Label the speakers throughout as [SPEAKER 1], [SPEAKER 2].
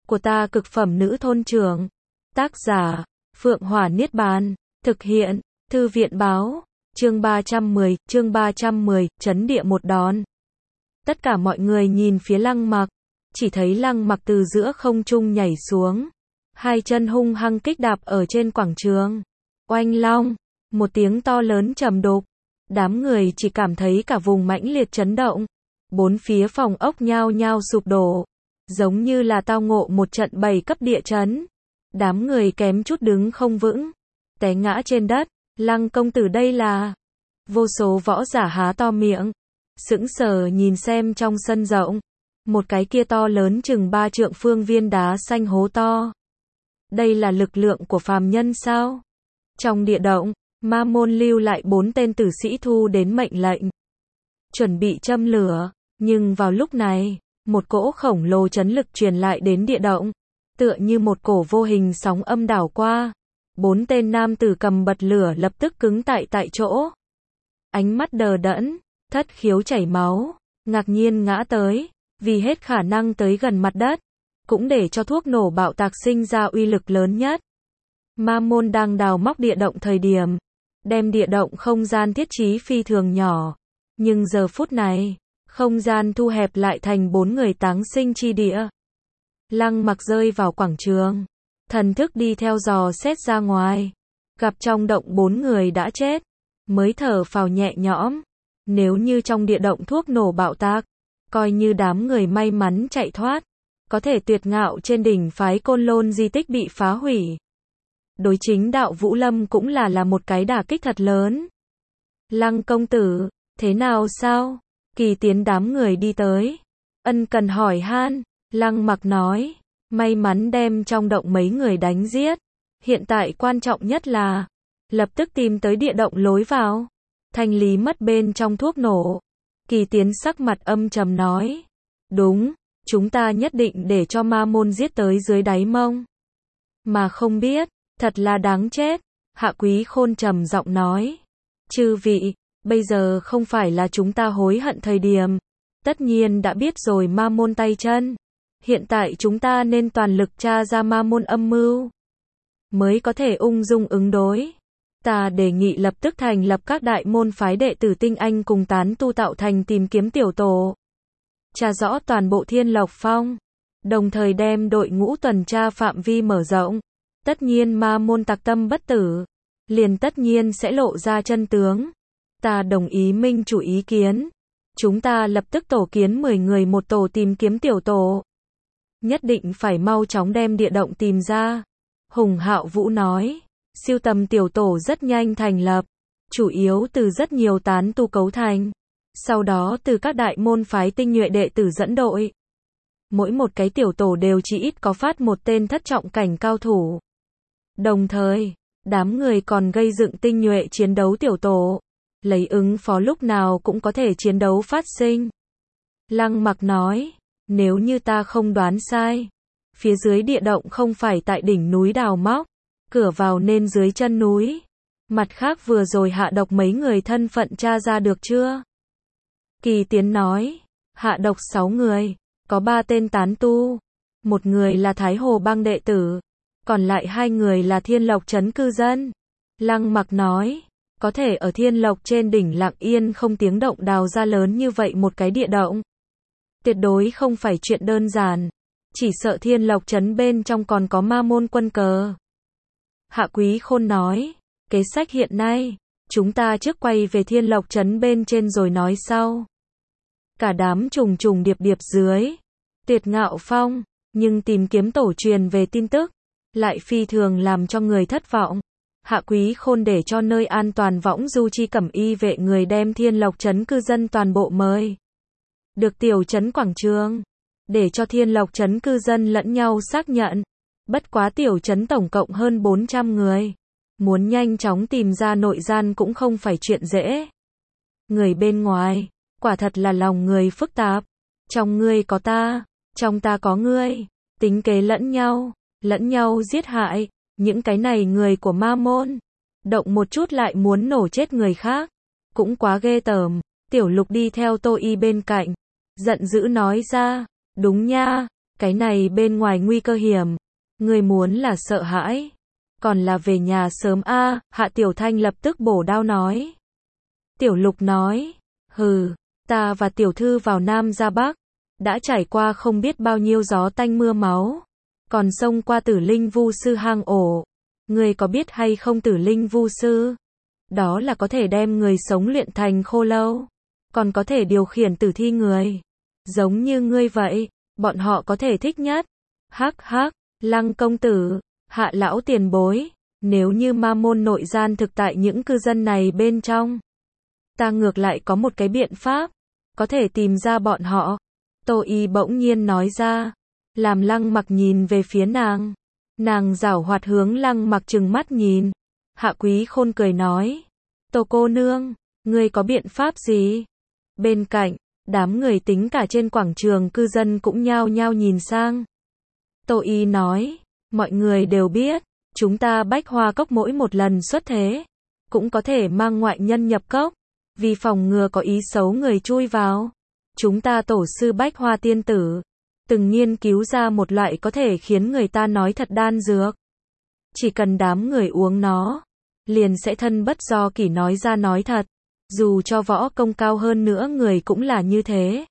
[SPEAKER 1] của ta cực phẩm nữ thôn trưởng. Tác giả, Phượng Hỏa Niết Bàn. Thực hiện, Thư viện Báo. Chương 310, chấn địa một đòn. Tất cả mọi người nhìn phía Lăng Mặc. Chỉ thấy Lăng Mặc từ giữa không trung nhảy xuống. Hai chân hung hăng kích đạp ở trên quảng trường. Oanh long, một tiếng to lớn trầm đục. Đám người chỉ cảm thấy cả vùng mãnh liệt chấn động. Bốn phía phòng ốc nhao nhao sụp đổ. Giống như là tao ngộ một trận 7 cấp địa chấn. Đám người kém chút đứng không vững. Té ngã trên đất. Lăng công tử đây là... Vô số võ giả há to miệng. Sững sờ nhìn xem trong sân rộng. Một cái kia to lớn chừng 3 trượng phương viên đá xanh hố to. Đây là lực lượng của phàm nhân sao? Trong địa động, Ma Môn lưu lại 4 tên tử sĩ thu đến mệnh lệnh. Chuẩn bị châm lửa. Nhưng vào lúc này, một cỗ khổng lồ chấn lực truyền lại đến địa động. Tựa như một cổ vô hình sóng âm đảo qua. 4 tên nam tử cầm bật lửa lập tức cứng tại chỗ. Ánh mắt đờ đẫn, thất khiếu chảy máu, ngạc nhiên ngã tới, vì hết khả năng tới gần mặt đất, cũng để cho thuốc nổ bạo tạc sinh ra uy lực lớn nhất. Ma Môn đang đào móc địa động thời điểm, đem địa động không gian thiết trí phi thường nhỏ, nhưng giờ phút này, không gian thu hẹp lại thành 4 người táng sinh chi địa. Lăng Mặc rơi vào quảng trường, thần thức đi theo dò xét ra ngoài, gặp trong động 4 người đã chết, mới thở phào nhẹ nhõm. Nếu như trong địa động thuốc nổ bạo tạc, coi như đám người may mắn chạy thoát, có thể tuyệt ngạo trên đỉnh phái Côn Lôn di tích bị phá hủy. Đối chính đạo Vũ Lâm cũng là một cái đả kích thật lớn. Lăng công tử, thế nào sao? Kỳ Tiến đám người đi tới, ân cần hỏi han. Lăng Mặc nói, may mắn đem trong động mấy người đánh giết. Hiện tại quan trọng nhất là lập tức tìm tới địa động lối vào, thanh lý mất bên trong thuốc nổ. Kỳ Tiến sắc mặt âm trầm nói, đúng, chúng ta nhất định để cho Ma Môn giết tới dưới đáy mông. Mà không biết, thật là đáng chết. Hạ Quý Khôn trầm giọng nói, chư vị, bây giờ không phải là chúng ta hối hận thời điểm. Tất nhiên đã biết rồi Ma Môn tay chân. Hiện tại chúng ta nên toàn lực tra ra Ma Môn âm mưu, mới có thể ung dung ứng đối. Ta đề nghị lập tức thành lập các đại môn phái đệ tử tinh anh cùng tán tu tạo thành tìm kiếm tiểu tổ. Tra rõ toàn bộ Thiên Lộc Phong. Đồng thời đem đội ngũ tuần tra phạm vi mở rộng. Tất nhiên Ma Môn tặc tâm bất tử, liền tất nhiên sẽ lộ ra chân tướng. Ta đồng ý minh chủ ý kiến. Chúng ta lập tức tổ kiến 10 người một tổ tìm kiếm tiểu tổ. Nhất định phải mau chóng đem địa động tìm ra. Hùng Hạo Vũ nói, siêu tầm tiểu tổ rất nhanh thành lập, chủ yếu từ rất nhiều tán tu cấu thành, sau đó từ các đại môn phái tinh nhuệ đệ tử dẫn đội. Mỗi một cái tiểu tổ đều chỉ ít có phát một tên thất trọng cảnh cao thủ. Đồng thời, đám người còn gây dựng tinh nhuệ chiến đấu tiểu tổ, lấy ứng phó lúc nào cũng có thể chiến đấu phát sinh. Lăng Mặc nói, nếu như ta không đoán sai, phía dưới địa động không phải tại đỉnh núi đào móc, cửa vào nên dưới chân núi. Mặt khác vừa rồi hạ độc mấy người thân phận tra ra được chưa? Kỳ Tiến nói, hạ độc 6 người, có 3 tên tán tu, 1 người là Thái Hồ Bang đệ tử, còn lại 2 người là Thiên Lộc trấn cư dân. Lăng Mặc nói, có thể ở Thiên Lộc trên đỉnh lặng yên không tiếng động đào ra lớn như vậy một cái địa động. Tuyệt đối không phải chuyện đơn giản, chỉ sợ Thiên Lộc trấn bên trong còn có Ma Môn quân cờ. Hạ Quý Khôn nói, kế sách hiện nay, chúng ta trước quay về Thiên Lộc trấn bên trên rồi nói sau. Cả đám trùng trùng điệp điệp dưới Tuyệt Ngạo Phong, nhưng tìm kiếm tổ truyền về tin tức, lại phi thường làm cho người thất vọng. Hạ Quý Khôn để cho nơi an toàn võng du chi cẩm y vệ người đem Thiên Lộc trấn cư dân toàn bộ mời được tiểu trấn quảng trường, để cho Thiên Lộc trấn cư dân lẫn nhau xác nhận. Bất quá tiểu trấn tổng cộng hơn 400 người, muốn nhanh chóng tìm ra nội gian cũng không phải chuyện dễ. Người bên ngoài, quả thật là lòng người phức tạp. Trong ngươi có ta, trong ta có ngươi, tính kế lẫn nhau giết hại. Những cái này người của Ma Môn, động một chút lại muốn nổ chết người khác, cũng quá ghê tởm. Tiểu Lục đi theo Tô Y bên cạnh, giận dữ nói ra, đúng nha, Cái này bên ngoài nguy cơ hiểm. Ngươi muốn là sợ hãi. Còn là về nhà sớm a. Hạ Tiểu Thanh lập tức bổ đao nói. Tiểu Lục nói. Hừ, ta và tiểu thư vào Nam ra Bắc. Đã trải qua không biết bao nhiêu gió tanh mưa máu. Còn xông qua Tử Linh Vu Sư hang ổ. Ngươi có biết hay không Tử Linh Vu Sư? Đó là có thể đem người sống luyện thành khô lâu. Còn có thể điều khiển tử thi người. Giống như ngươi vậy, bọn họ có thể thích nhất. Hắc hắc, Lăng công tử, Hạ lão tiền bối, nếu như ma môn nội gian thực tại những cư dân này bên trong. Ta ngược lại có một cái biện pháp, có thể tìm ra bọn họ. Tô Y bỗng nhiên nói ra, làm Lăng Mặc nhìn về phía nàng. Nàng giảo hoạt hướng Lăng Mặc trừng mắt nhìn. Hạ Quý Khôn cười nói, Tô cô nương, ngươi có biện pháp gì? Bên cạnh, đám người tính cả trên quảng trường cư dân cũng nhao nhao nhìn sang. Tô Y nói, mọi người đều biết, chúng ta Bách Hoa Cốc mỗi một lần xuất thế, cũng có thể mang ngoại nhân nhập cốc, vì phòng ngừa có ý xấu người chui vào. Chúng ta tổ sư Bách Hoa tiên tử, từng nghiên cứu ra một loại có thể khiến người ta nói thật đan dược. Chỉ cần đám người uống nó, liền sẽ thân bất do kỷ nói ra nói thật. Dù cho võ công cao hơn nữa người cũng là như thế.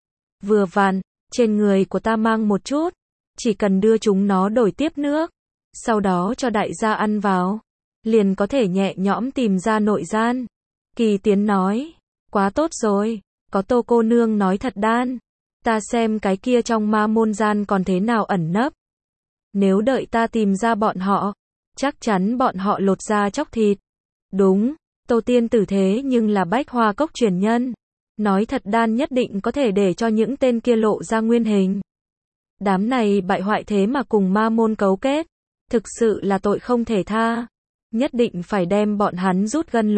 [SPEAKER 1] Vừa vặn, trên người của ta mang một chút, chỉ cần đưa chúng nó đổi tiếp nước, sau đó cho đại gia ăn vào, liền có thể nhẹ nhõm tìm ra nội gian. Kỳ Tiến nói, quá tốt rồi, có Tô cô nương nói thật đan, ta xem cái kia trong ma môn gian còn thế nào ẩn nấp. Nếu đợi ta tìm ra bọn họ, chắc chắn bọn họ lột da chóc thịt. Đúng, Tô tiên tử thế nhưng là Bách Hoa Cốc truyền nhân. Nói thật đan nhất định có thể để cho những tên kia lộ ra nguyên hình. Đám này bại hoại thế mà cùng ma môn cấu kết. Thực sự là tội không thể tha. Nhất định phải đem bọn hắn rút gân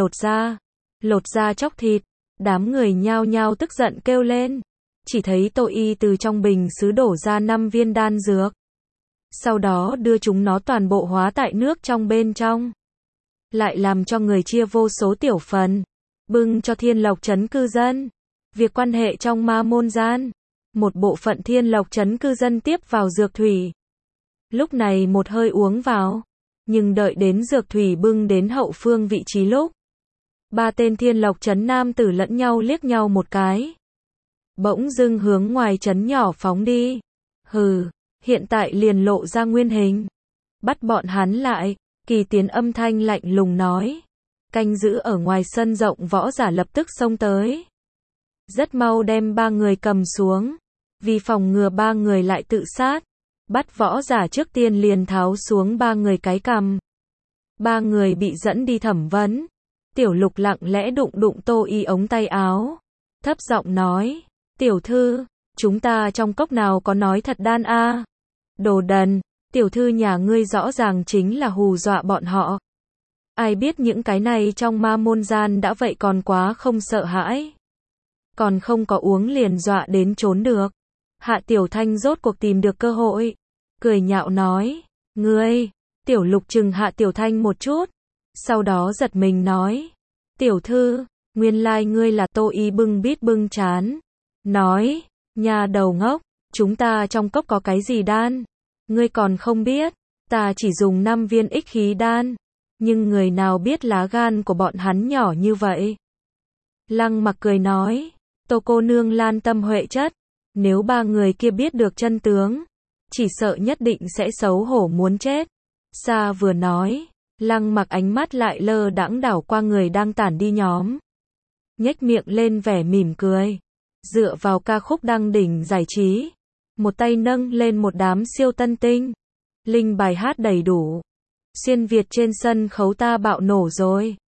[SPEAKER 1] lột da chóc thịt. Đám người nhao nhao tức giận kêu lên. Chỉ thấy Tô Y từ trong bình sứ đổ ra 5 viên đan dược. Sau đó đưa chúng nó toàn bộ hóa tại nước trong bên trong. Lại làm cho người chia vô số tiểu phần, bưng cho Thiên Lộc trấn cư dân. Việc quan hệ trong ma môn gian, một bộ phận Thiên Lộc trấn cư dân tiếp vào dược thủy. Lúc này một hơi uống vào, nhưng đợi đến dược thủy bưng đến hậu phương vị trí lúc, 3 tên Thiên Lộc trấn nam tử lẫn nhau liếc nhau một cái. Bỗng dưng hướng ngoài trấn nhỏ phóng đi. Hừ, hiện tại liền lộ ra nguyên hình. Bắt bọn hắn lại. Kỳ Tiến âm thanh lạnh lùng nói. Canh giữ ở ngoài sân rộng võ giả lập tức xông tới. Rất mau đem 3 người cầm xuống. Vì phòng ngừa 3 người lại tự sát. Bắt võ giả trước tiên liền tháo xuống 3 người cái cằm. 3 người bị dẫn đi thẩm vấn. Tiểu Lục lặng lẽ đụng Tô Y ống tay áo. Thấp giọng nói. Tiểu thư, chúng ta trong cốc nào có nói thật đan a? Đồ đần. Tiểu thư nhà ngươi rõ ràng chính là hù dọa bọn họ. Ai biết những cái này trong ma môn gian đã vậy còn quá không sợ hãi. Còn không có uống liền dọa đến trốn được. Hạ Tiểu Thanh rốt cuộc tìm được cơ hội. Cười nhạo nói. Ngươi, Tiểu Lục chừng Hạ Tiểu Thanh một chút. Sau đó giật mình nói. Tiểu thư, nguyên lai ngươi là Tô Y bưng bít bưng chán. Nói, nhà đầu ngốc, chúng ta trong cốc có cái gì đan? Ngươi còn không biết, ta chỉ dùng 5 viên ích khí đan, nhưng người nào biết lá gan của bọn hắn nhỏ như vậy. Lăng Mặc cười nói, Tô cô nương lan tâm huệ chất, nếu 3 người kia biết được chân tướng, chỉ sợ nhất định sẽ xấu hổ muốn chết. Sa vừa nói, Lăng Mặc ánh mắt lại lơ đãng đảo qua người đang tản đi nhóm. Nhếch miệng lên vẻ mỉm cười, dựa vào ca khúc đăng đỉnh giải trí. Một tay nâng lên một đám siêu tân tinh. Linh bài hát đầy đủ. Xuyên Việt trên sân khấu ta bạo nổ rồi.